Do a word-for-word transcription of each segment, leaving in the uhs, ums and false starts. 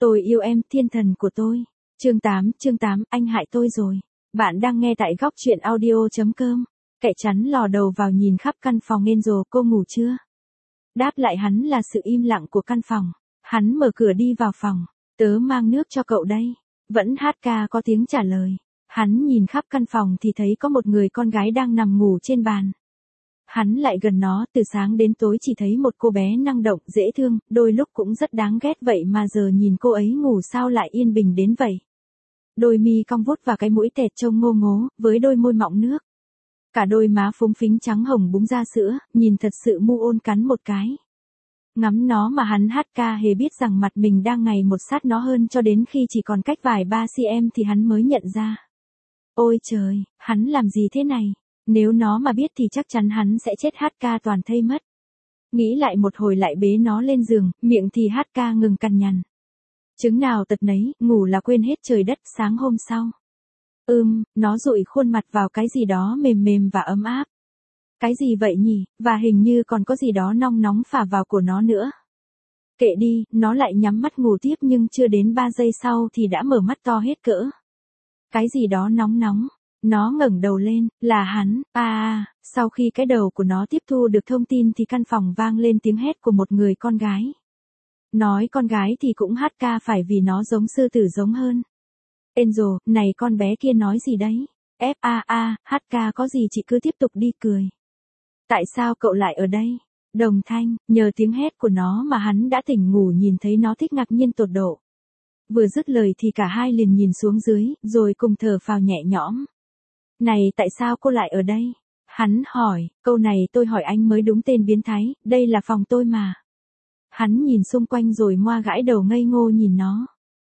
Tôi yêu em, thiên thần của tôi. Chương tám, chương tám, anh hại tôi rồi. Bạn đang nghe tại góc truyện audio chấm com. Kẻ chắn lò đầu vào nhìn khắp căn phòng Angel, cô ngủ chưa? Đáp lại hắn là sự im lặng của căn phòng. Hắn mở cửa đi vào phòng. Tớ mang nước cho cậu đây. Vẫn hát ca có tiếng trả lời. Hắn nhìn khắp căn phòng thì thấy có một người con gái đang nằm ngủ trên bàn. Hắn lại gần nó, từ sáng đến tối chỉ thấy một cô bé năng động, dễ thương, đôi lúc cũng rất đáng ghét vậy mà giờ nhìn cô ấy ngủ sao lại yên bình đến vậy. Đôi mi cong vút và cái mũi tẹt trông ngô ngố, với đôi môi mọng nước. Cả đôi má phúng phính trắng hồng búng ra sữa, nhìn thật sự mu ôn cắn một cái. Ngắm nó mà hắn hát ca hề biết rằng mặt mình đang ngày một sát nó hơn cho đến khi chỉ còn cách vài ba xăng-ti-mét thì hắn mới nhận ra. Ôi trời, hắn làm gì thế này? Nếu nó mà biết thì chắc chắn hắn sẽ chết hát ca toàn thây mất. Nghĩ lại một hồi lại bế nó lên giường, miệng thì hát ca ngừng cằn nhằn. Chứng nào tật nấy, ngủ là quên hết trời đất. Sáng hôm sau. Ừm, nó dụi khuôn mặt vào cái gì đó mềm mềm và ấm áp. Cái gì vậy nhỉ, và hình như còn có gì đó nong nóng phả vào của nó nữa. Kệ đi, nó lại nhắm mắt ngủ tiếp nhưng chưa đến ba giây sau thì đã mở mắt to hết cỡ. Cái gì đó nóng nóng. Nó ngẩng đầu lên, là hắn. À, à, sau khi cái đầu của nó tiếp thu được thông tin thì căn phòng vang lên tiếng hét của một người con gái. Nói con gái thì cũng hát ca phải vì nó giống sư tử giống hơn. Angel, này con bé kia nói gì đấy? F a a, hát ca có gì chị cứ tiếp tục đi cười. Tại sao cậu lại ở đây? Đồng thanh, nhờ tiếng hét của nó mà hắn đã tỉnh ngủ nhìn thấy nó thích ngạc nhiên tột độ. Vừa dứt lời thì cả hai liền nhìn xuống dưới, rồi cùng thở phào nhẹ nhõm. Này tại sao cô lại ở đây? Hắn hỏi, câu này tôi hỏi anh mới đúng tên biến thái, đây là phòng tôi mà. Hắn nhìn xung quanh rồi moa gãi đầu ngây ngô nhìn nó.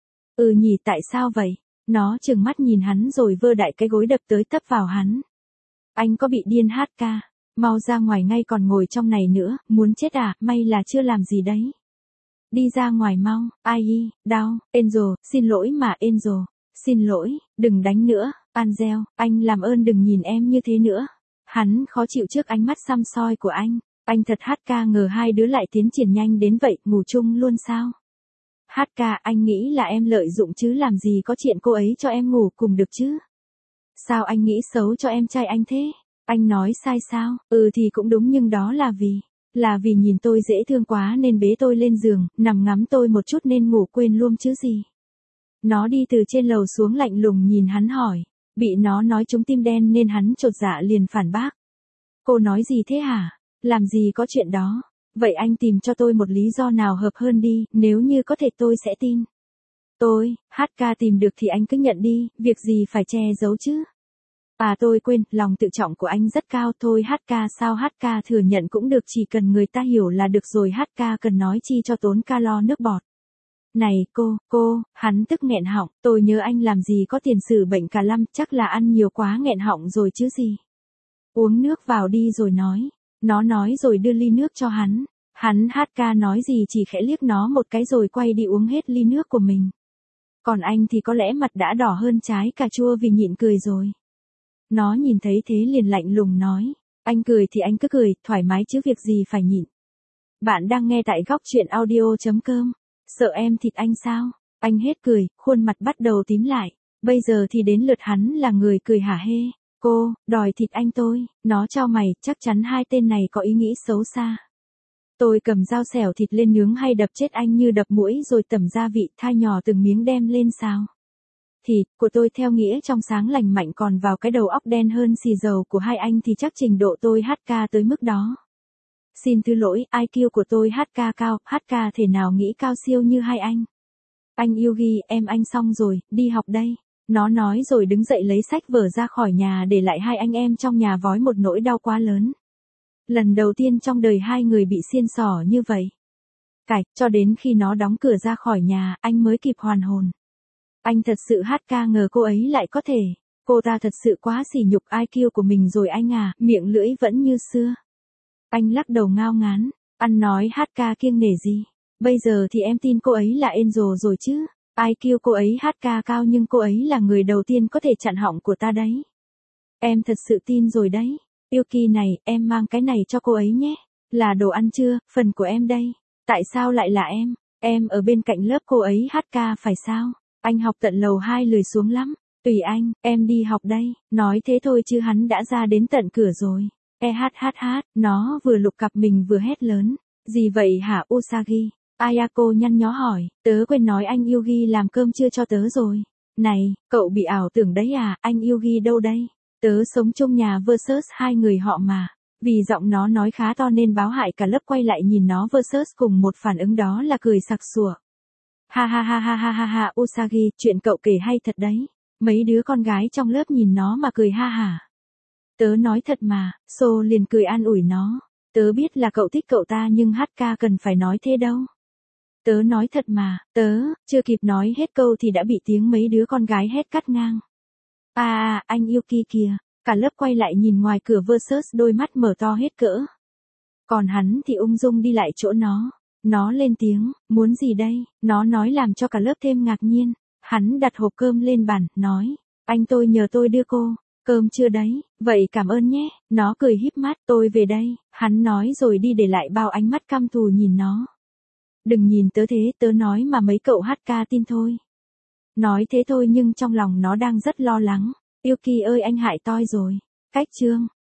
Ừ nhỉ, tại sao vậy? Nó trừng mắt nhìn hắn rồi vơ đại cái gối đập tới tấp vào hắn. Anh có bị điên hát ca? Mau ra ngoài ngay còn ngồi trong này nữa, muốn chết à, may là chưa làm gì đấy. Đi ra ngoài mau, ai y, đau, Angel, xin lỗi mà Angel, xin lỗi, đừng đánh nữa, Angel, anh làm ơn đừng nhìn em như thế nữa. Hắn khó chịu trước ánh mắt săm soi của anh, anh thật hát ca ngờ hai đứa lại tiến triển nhanh đến vậy, ngủ chung luôn sao? Hát ca, anh nghĩ là em lợi dụng chứ làm gì có chuyện cô ấy cho em ngủ cùng được chứ? Sao anh nghĩ xấu cho em trai anh thế? Anh nói sai sao? Ừ thì cũng đúng nhưng đó là vì... Là vì nhìn tôi dễ thương quá nên bế tôi lên giường, nằm ngắm tôi một chút nên ngủ quên luôn chứ gì. Nó đi từ trên lầu xuống lạnh lùng nhìn hắn hỏi. Bị nó nói trúng tim đen nên hắn chột dạ liền phản bác. Cô nói gì thế hả? Làm gì có chuyện đó. Vậy anh tìm cho tôi một lý do nào hợp hơn đi, nếu như có thể tôi sẽ tin. Tôi, hát ca tìm được thì anh cứ nhận đi, việc gì phải che giấu chứ. À tôi quên, lòng tự trọng của anh rất cao thôi hát ca sao hát ca thừa nhận cũng được chỉ cần người ta hiểu là được rồi hát ca cần nói chi cho tốn calo nước bọt. Này cô, cô, hắn tức nghẹn họng, tôi nhớ anh làm gì có tiền sử bệnh cả lăm, chắc là ăn nhiều quá nghẹn họng rồi chứ gì. Uống nước vào đi rồi nói, nó nói rồi đưa ly nước cho hắn, hắn hát ca nói gì chỉ khẽ liếc nó một cái rồi quay đi uống hết ly nước của mình. Còn anh thì có lẽ mặt đã đỏ hơn trái cà chua vì nhịn cười rồi. Nó nhìn thấy thế liền lạnh lùng nói, anh cười thì anh cứ cười, thoải mái chứ việc gì phải nhịn. Bạn đang nghe tại góc truyện audio chấm com. Sợ em thịt anh sao? Anh hết cười, khuôn mặt bắt đầu tím lại. Bây giờ thì đến lượt hắn là người cười hả hê. Cô, đòi thịt anh tôi. Nó chau mày, chắc chắn hai tên này có ý nghĩ xấu xa. Tôi cầm dao xẻo thịt lên nướng hay đập chết anh như đập muỗi rồi tẩm gia vị thai nhỏ từng miếng đem lên xào. Thịt của tôi theo nghĩa trong sáng lành mạnh còn vào cái đầu óc đen hơn xì dầu của hai anh thì chắc trình độ tôi hát ca tới mức đó. Xin thứ lỗi, i kiu của tôi hát ca cao, hát ca thể nào nghĩ cao siêu như hai anh. Anh yêu ghi, em anh xong rồi, đi học đây. Nó nói rồi đứng dậy lấy sách vở ra khỏi nhà để lại hai anh em trong nhà vói một nỗi đau quá lớn. Lần đầu tiên trong đời hai người bị xiên xỏ như vậy. Cạch, cho đến khi nó đóng cửa ra khỏi nhà, anh mới kịp hoàn hồn. Anh thật sự hát ca ngờ cô ấy lại có thể. Cô ta thật sự quá sỉ nhục i kiu của mình rồi anh à, miệng lưỡi vẫn như xưa. Anh lắc đầu ngao ngán, ăn nói hát ca kiêng nể gì. Bây giờ thì em tin cô ấy là Angel rồi chứ. i kiu cô ấy hát ca cao nhưng cô ấy là người đầu tiên có thể chặn họng của ta đấy. Em thật sự tin rồi đấy. Yuki này, em mang cái này cho cô ấy nhé. Là đồ ăn chưa, phần của em đây. Tại sao lại là em? Em ở bên cạnh lớp cô ấy hát ca phải sao? Anh học tận lầu hai lười xuống lắm. Tùy anh, em đi học đây. Nói thế thôi chứ hắn đã ra đến tận cửa rồi. E hát hát hát, nó vừa lục cặp mình vừa hét lớn. Gì vậy hả Usagi? Ayako nhăn nhó hỏi, tớ quên nói anh Yugi làm cơm chưa cho tớ rồi. Này, cậu bị ảo tưởng đấy à, anh Yugi đâu đây? Tớ sống chung nhà versus hai người họ mà. Vì giọng nó nói khá to nên báo hại cả lớp quay lại nhìn nó versus cùng một phản ứng đó là cười sặc sủa. Ha ha ha ha ha ha ha Usagi, chuyện cậu kể hay thật đấy. Mấy đứa con gái trong lớp nhìn nó mà cười ha hả. Tớ nói thật mà, So liền cười an ủi nó. Tớ biết là cậu thích cậu ta nhưng hát ca cần phải nói thế đâu. Tớ nói thật mà, tớ, chưa kịp nói hết câu thì đã bị tiếng mấy đứa con gái hét cắt ngang. À à, anh Yuki kìa, cả lớp quay lại nhìn ngoài cửa versus đôi mắt mở to hết cỡ. Còn hắn thì ung dung đi lại chỗ nó. Nó lên tiếng, muốn gì đây, nó nói làm cho cả lớp thêm ngạc nhiên. Hắn đặt hộp cơm lên bàn, nói, anh tôi nhờ tôi đưa cô. Cơm chưa đấy, vậy cảm ơn nhé, nó cười híp mắt, tôi về đây, hắn nói rồi đi để lại bao ánh mắt căm thù nhìn nó. Đừng nhìn tớ thế, tớ nói mà mấy cậu hát ca tin thôi. Nói thế thôi nhưng trong lòng nó đang rất lo lắng. Yuki ơi anh hại toi rồi. Cách chương